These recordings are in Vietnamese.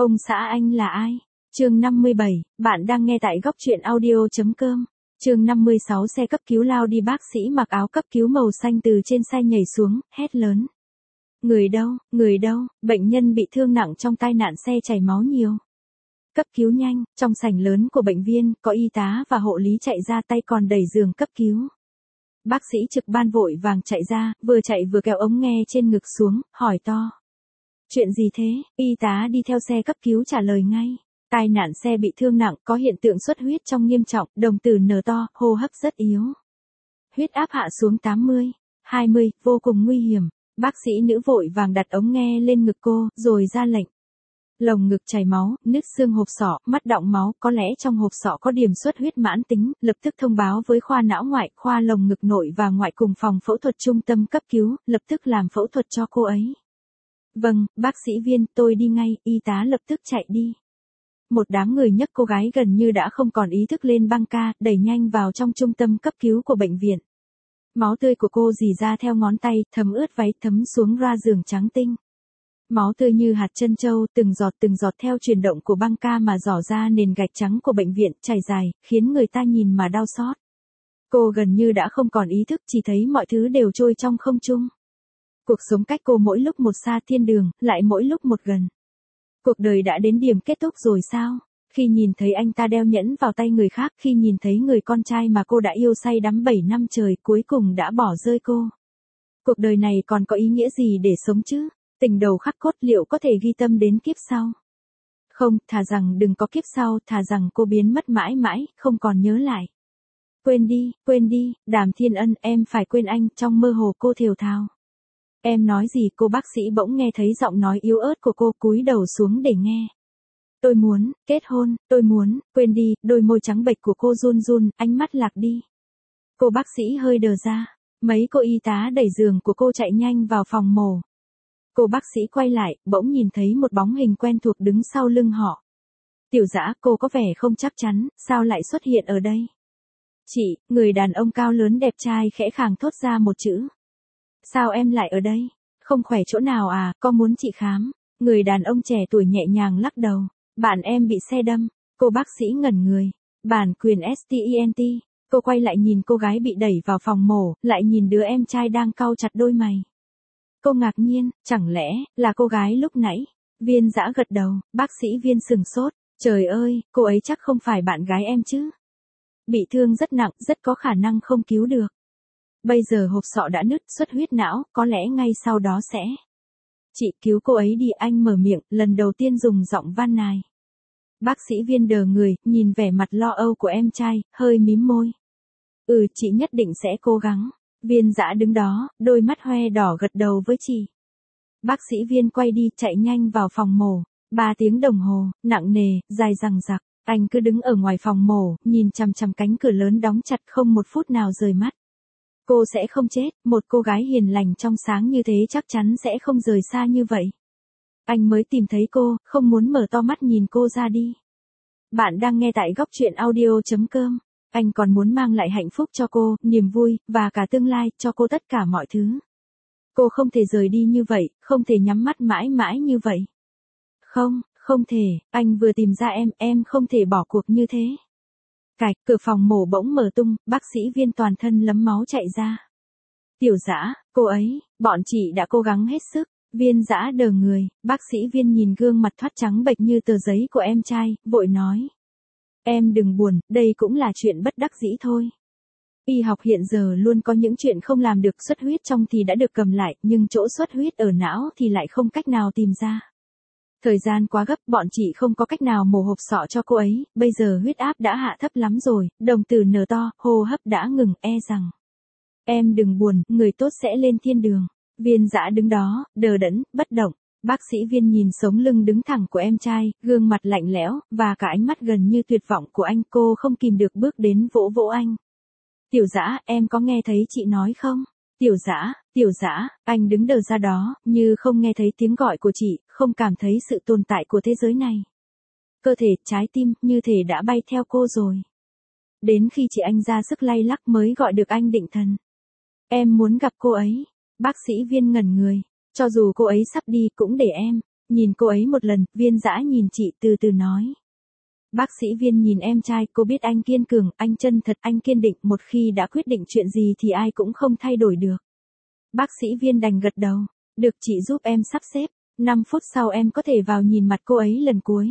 Ông xã anh là ai? Chương 57, bạn đang nghe tại góc truyện audio.com. Chương 56 xe cấp cứu lao đi, bác sĩ mặc áo cấp cứu màu xanh từ trên xe nhảy xuống, hét lớn. Người đâu, bệnh nhân bị thương nặng trong tai nạn xe chảy máu nhiều. Cấp cứu nhanh, trong sảnh lớn của bệnh viện, có y tá và hộ lý chạy ra, tay còn đẩy giường cấp cứu. Bác sĩ trực ban vội vàng chạy ra, vừa chạy vừa kéo ống nghe trên ngực xuống, hỏi to. Chuyện gì thế? Y tá đi theo xe cấp cứu trả lời ngay. Tai nạn xe bị thương nặng, có hiện tượng xuất huyết trong nghiêm trọng, đồng tử nở to, hô hấp rất yếu. Huyết áp hạ xuống 80, 20, vô cùng nguy hiểm. Bác sĩ nữ vội vàng đặt ống nghe lên ngực cô, rồi ra lệnh. Lồng ngực chảy máu, nứt xương hộp sọ, mắt đọng máu, có lẽ trong hộp sọ có điểm xuất huyết mãn tính, lập tức thông báo với khoa não ngoại, khoa lồng ngực nội và ngoại cùng phòng phẫu thuật trung tâm cấp cứu, lập tức làm phẫu thuật cho cô ấy. Vâng, bác sĩ Viên, tôi đi ngay, y tá lập tức chạy đi. Một đám người nhấc cô gái gần như đã không còn ý thức lên băng ca, đẩy nhanh vào trong trung tâm cấp cứu của bệnh viện. Máu tươi của cô rỉ ra theo ngón tay, thấm ướt váy, thấm xuống ra giường trắng tinh. Máu tươi như hạt trân châu, từng giọt theo chuyển động của băng ca mà rỏ ra nền gạch trắng của bệnh viện, chảy dài, khiến người ta nhìn mà đau xót. Cô gần như đã không còn ý thức, chỉ thấy mọi thứ đều trôi trong không trung. Cuộc sống cách cô mỗi lúc một xa thiên đường, lại mỗi lúc một gần. Cuộc đời đã đến điểm kết thúc rồi sao? Khi nhìn thấy anh ta đeo nhẫn vào tay người khác, khi nhìn thấy người con trai mà cô đã yêu say đắm 7 năm trời cuối cùng đã bỏ rơi cô. Cuộc đời này còn có ý nghĩa gì để sống chứ? Tình đầu khắc cốt liệu có thể ghi tâm đến kiếp sau? Không, thà rằng đừng có kiếp sau, thà rằng cô biến mất mãi mãi, không còn nhớ lại. Quên đi, Đàm Thiên Ân, em phải quên anh, trong mơ hồ cô thều thào. Em nói gì? Cô bác sĩ bỗng nghe thấy giọng nói yếu ớt của cô, cúi đầu xuống để nghe. Tôi muốn, kết hôn, tôi muốn, quên đi, đôi môi trắng bệch của cô run run, ánh mắt lạc đi. Cô bác sĩ hơi đờ ra, mấy cô y tá đẩy giường của cô chạy nhanh vào phòng mổ. Cô bác sĩ quay lại, bỗng nhìn thấy một bóng hình quen thuộc đứng sau lưng họ. Tiểu Dã, cô có vẻ không chắc chắn, sao lại xuất hiện ở đây? Chị, người đàn ông cao lớn đẹp trai khẽ khàng thốt ra một chữ. Sao em lại ở đây? Không khỏe chỗ nào à, có muốn chị khám? Người đàn ông trẻ tuổi nhẹ nhàng lắc đầu. Bạn em bị xe đâm. Cô bác sĩ ngẩn người. Bản quyền STENT. Cô quay lại nhìn cô gái bị đẩy vào phòng mổ, lại nhìn đứa em trai đang cau chặt đôi mày. Cô ngạc nhiên, chẳng lẽ là cô gái lúc nãy? Viên Dã gật đầu, bác sĩ Viên sừng sốt. Trời ơi, cô ấy chắc không phải bạn gái em chứ? Bị thương rất nặng, rất có khả năng không cứu được. Bây giờ hộp sọ đã nứt, xuất huyết não, có lẽ ngay sau đó sẽ. Chị cứu cô ấy đi, anh mở miệng, lần đầu tiên dùng giọng van nài. Bác sĩ Viên đờ người, nhìn vẻ mặt lo âu của em trai, hơi mím môi. Chị nhất định sẽ cố gắng. Viên Dã đứng đó, đôi mắt hoe đỏ gật đầu với chị. Bác sĩ Viên quay đi, chạy nhanh vào phòng mổ. 3 tiếng đồng hồ, nặng nề, dài dằng dặc. Anh cứ đứng ở ngoài phòng mổ, nhìn chằm chằm cánh cửa lớn đóng chặt, không một phút nào rời mắt. Cô sẽ không chết, một cô gái hiền lành trong sáng như thế chắc chắn sẽ không rời xa như vậy. Anh mới tìm thấy cô, không muốn mở to mắt nhìn cô ra đi. Bạn đang nghe tại góc truyện audio.com. Anh còn muốn mang lại hạnh phúc cho cô, niềm vui, và cả tương lai, cho cô tất cả mọi thứ. Cô không thể rời đi như vậy, không thể nhắm mắt mãi mãi như vậy. Không thể, anh vừa tìm ra em không thể bỏ cuộc như thế. Cạch, cửa phòng mổ bỗng mở tung, bác sĩ Viên toàn thân lấm máu chạy ra. Tiểu Dã, cô ấy, bọn chị đã cố gắng hết sức. Viên Dã đờ người, bác sĩ Viên nhìn gương mặt thoát trắng bệch như tờ giấy của em trai, vội nói. Em đừng buồn, đây cũng là chuyện bất đắc dĩ thôi. Y học hiện giờ luôn có những chuyện không làm được, xuất huyết trong thì đã được cầm lại, nhưng chỗ xuất huyết ở não thì lại không cách nào tìm ra. Thời gian quá gấp, bọn chị không có cách nào mổ hộp sọ cho cô ấy, bây giờ huyết áp đã hạ thấp lắm rồi, đồng tử nở to, hô hấp đã ngừng, rằng. Em đừng buồn, người tốt sẽ lên thiên đường. Viên Dã đứng đó, đờ đẫn, bất động. Bác sĩ Viên nhìn sống lưng đứng thẳng của em trai, gương mặt lạnh lẽo, và cả ánh mắt gần như tuyệt vọng của anh, cô không kìm được bước đến vỗ vỗ anh. Tiểu Dã, em có nghe thấy chị nói không? Tiểu Dã, anh đứng đờ ra đó, như không nghe thấy tiếng gọi của chị, không cảm thấy sự tồn tại của thế giới này. Cơ thể, trái tim, như thể đã bay theo cô rồi. Đến khi chị anh ra sức lay lắc mới gọi được anh định thần. Em muốn gặp cô ấy. Bác sĩ Viên ngẩn người. Cho dù cô ấy sắp đi cũng để em. Nhìn cô ấy một lần, Viên Dã nhìn chị từ từ nói. Bác sĩ Viên nhìn em trai, cô biết anh kiên cường, anh chân thật, anh kiên định, một khi đã quyết định chuyện gì thì ai cũng không thay đổi được. Bác sĩ Viên đành gật đầu. Được, chị giúp em sắp xếp. 5 phút sau em có thể vào nhìn mặt cô ấy lần cuối.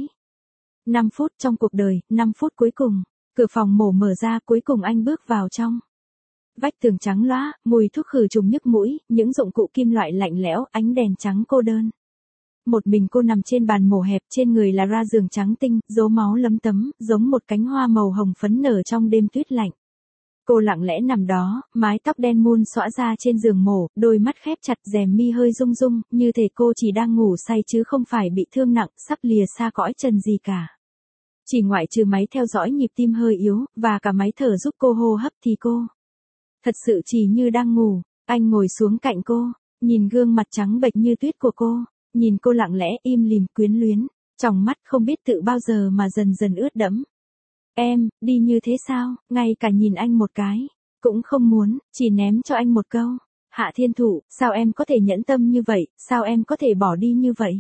5 phút trong cuộc đời, 5 phút cuối cùng. Cửa phòng mổ mở ra, cuối cùng anh bước vào trong. Vách tường trắng loá, mùi thuốc khử trùng nhức mũi, những dụng cụ kim loại lạnh lẽo, ánh đèn trắng cô đơn. Một mình cô nằm trên bàn mổ hẹp, trên người là ra giường trắng tinh, dấu máu lấm tấm, giống một cánh hoa màu hồng phấn nở trong đêm tuyết lạnh. Cô lặng lẽ nằm đó, mái tóc đen mun xõa ra trên giường mổ, đôi mắt khép chặt, rèm mi hơi rung rung, như thể cô chỉ đang ngủ say chứ không phải bị thương nặng, sắp lìa xa cõi trần gì cả. Chỉ ngoại trừ máy theo dõi nhịp tim hơi yếu, và cả máy thở giúp cô hô hấp thì cô thật sự chỉ như đang ngủ. Anh ngồi xuống cạnh cô, nhìn gương mặt trắng bệch như tuyết của cô, nhìn cô lặng lẽ im lìm quyến luyến, tròng mắt không biết tự bao giờ mà dần dần ướt đẫm. Em, đi như thế sao, ngay cả nhìn anh một cái, cũng không muốn, chỉ ném cho anh một câu. Hạ Thiên Thụ, sao em có thể nhẫn tâm như vậy, sao em có thể bỏ đi như vậy?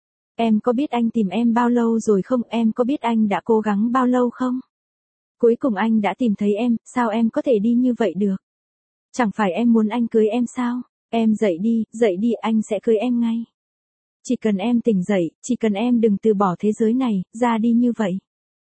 Em có biết anh tìm em bao lâu rồi không, em có biết anh đã cố gắng bao lâu không? Cuối cùng anh đã tìm thấy em, sao em có thể đi như vậy được? Chẳng phải em muốn anh cưới em sao? Em dậy đi, anh sẽ cưới em ngay. Chỉ cần em tỉnh dậy, chỉ cần em đừng từ bỏ thế giới này, ra đi như vậy.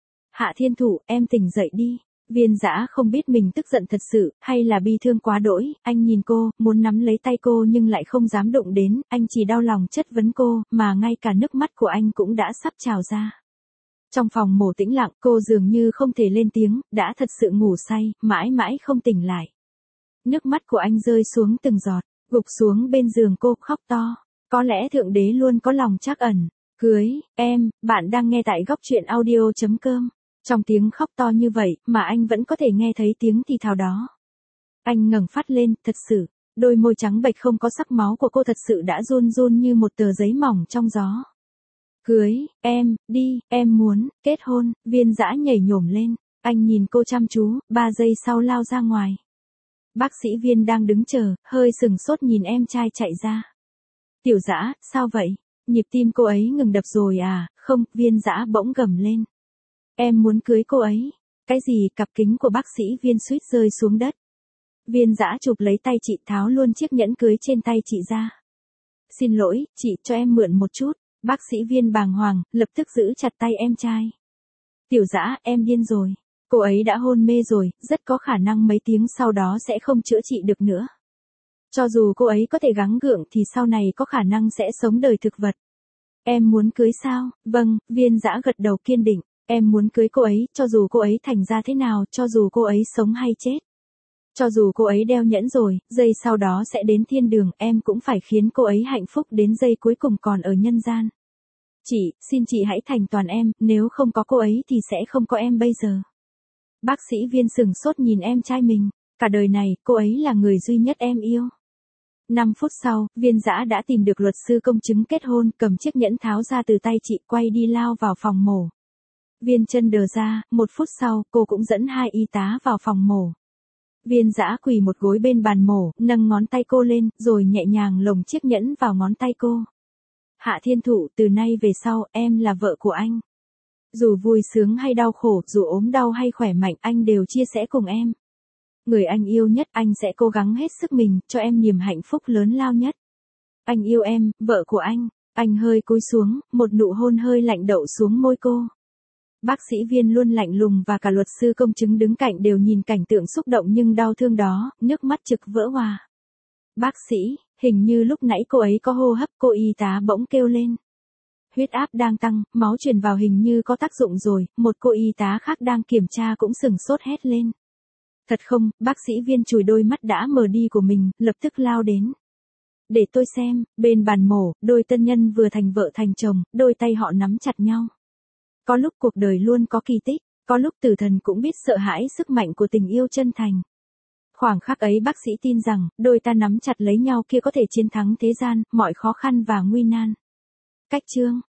Hạ Thiên Thụ, em tỉnh dậy đi. Viên Dã không biết mình tức giận thật sự, hay là bi thương quá đỗi, anh nhìn cô, muốn nắm lấy tay cô nhưng lại không dám đụng đến, anh chỉ đau lòng chất vấn cô, mà ngay cả nước mắt của anh cũng đã sắp trào ra. Trong phòng mổ tĩnh lặng, cô dường như không thể lên tiếng, đã thật sự ngủ say, mãi mãi không tỉnh lại. Nước mắt của anh rơi xuống từng giọt, gục xuống bên giường cô, khóc to. Có lẽ Thượng Đế luôn có lòng trắc ẩn. Cưới, em, bạn đang nghe tại góc truyện audio.com. Trong tiếng khóc to như vậy, mà anh vẫn có thể nghe thấy tiếng thì thào đó. Anh ngẩng phát lên, thật sự, đôi môi trắng bệch không có sắc máu của cô thật sự đã run run như một tờ giấy mỏng trong gió. Cưới, em, đi, em muốn, kết hôn, Viên Dã nhảy nhổm lên. Anh nhìn cô chăm chú, 3 giây sau lao ra ngoài. Bác sĩ Viên đang đứng chờ, hơi sừng sốt nhìn em trai chạy ra. Tiểu Dã, sao vậy? Nhịp tim cô ấy ngừng đập rồi à? Không, Viên Dã bỗng gầm lên. Em muốn cưới cô ấy. Cái gì? Cặp kính của bác sĩ Viên suýt rơi xuống đất. Viên Dã chụp lấy tay chị, tháo luôn chiếc nhẫn cưới trên tay chị ra. Xin lỗi, chị, cho em mượn một chút. Bác sĩ Viên bàng hoàng, lập tức giữ chặt tay em trai. Tiểu Dã, em điên rồi. Cô ấy đã hôn mê rồi, rất có khả năng mấy tiếng sau đó sẽ không chữa trị được nữa. Cho dù cô ấy có thể gắng gượng thì sau này có khả năng sẽ sống đời thực vật. Em muốn cưới sao? Vâng, Viên Dã gật đầu kiên định. Em muốn cưới cô ấy, cho dù cô ấy thành ra thế nào, cho dù cô ấy sống hay chết. Cho dù cô ấy đeo nhẫn rồi, giây sau đó sẽ đến thiên đường, em cũng phải khiến cô ấy hạnh phúc đến giây cuối cùng còn ở nhân gian. Chị, xin chị hãy thành toàn em, nếu không có cô ấy thì sẽ không có em bây giờ. Bác sĩ Viên sừng sốt nhìn em trai mình. Cả đời này, cô ấy là người duy nhất em yêu. 5 phút sau, Viên Dã đã tìm được luật sư công chứng kết hôn, cầm chiếc nhẫn tháo ra từ tay chị, quay đi lao vào phòng mổ. Viên chân đờ ra, 1 phút sau, cô cũng dẫn 2 y tá vào phòng mổ. Viên Dã quỳ một gối bên bàn mổ, nâng ngón tay cô lên, rồi nhẹ nhàng lồng chiếc nhẫn vào ngón tay cô. Hạ Thiên Thụ, từ nay về sau, em là vợ của anh. Dù vui sướng hay đau khổ, dù ốm đau hay khỏe mạnh, anh đều chia sẻ cùng em. Người anh yêu nhất, anh sẽ cố gắng hết sức mình, cho em niềm hạnh phúc lớn lao nhất. Anh yêu em, vợ của anh. Anh hơi cúi xuống, một nụ hôn hơi lạnh đậu xuống môi cô. Bác sĩ Viên luôn lạnh lùng và cả luật sư công chứng đứng cạnh đều nhìn cảnh tượng xúc động nhưng đau thương đó, nước mắt trực vỡ òa. Bác sĩ, hình như lúc nãy cô ấy có hô hấp, cô y tá bỗng kêu lên. Huyết áp đang tăng, máu truyền vào hình như có tác dụng rồi, một cô y tá khác đang kiểm tra cũng sừng sốt hét lên. Thật không, bác sĩ Viên chùi đôi mắt đã mờ đi của mình, lập tức lao đến. Để tôi xem, bên bàn mổ, đôi tân nhân vừa thành vợ thành chồng, đôi tay họ nắm chặt nhau. Có lúc cuộc đời luôn có kỳ tích, có lúc tử thần cũng biết sợ hãi sức mạnh của tình yêu chân thành. Khoảng khắc ấy bác sĩ tin rằng, đôi ta nắm chặt lấy nhau kia có thể chiến thắng thế gian, mọi khó khăn và nguy nan. Cách chương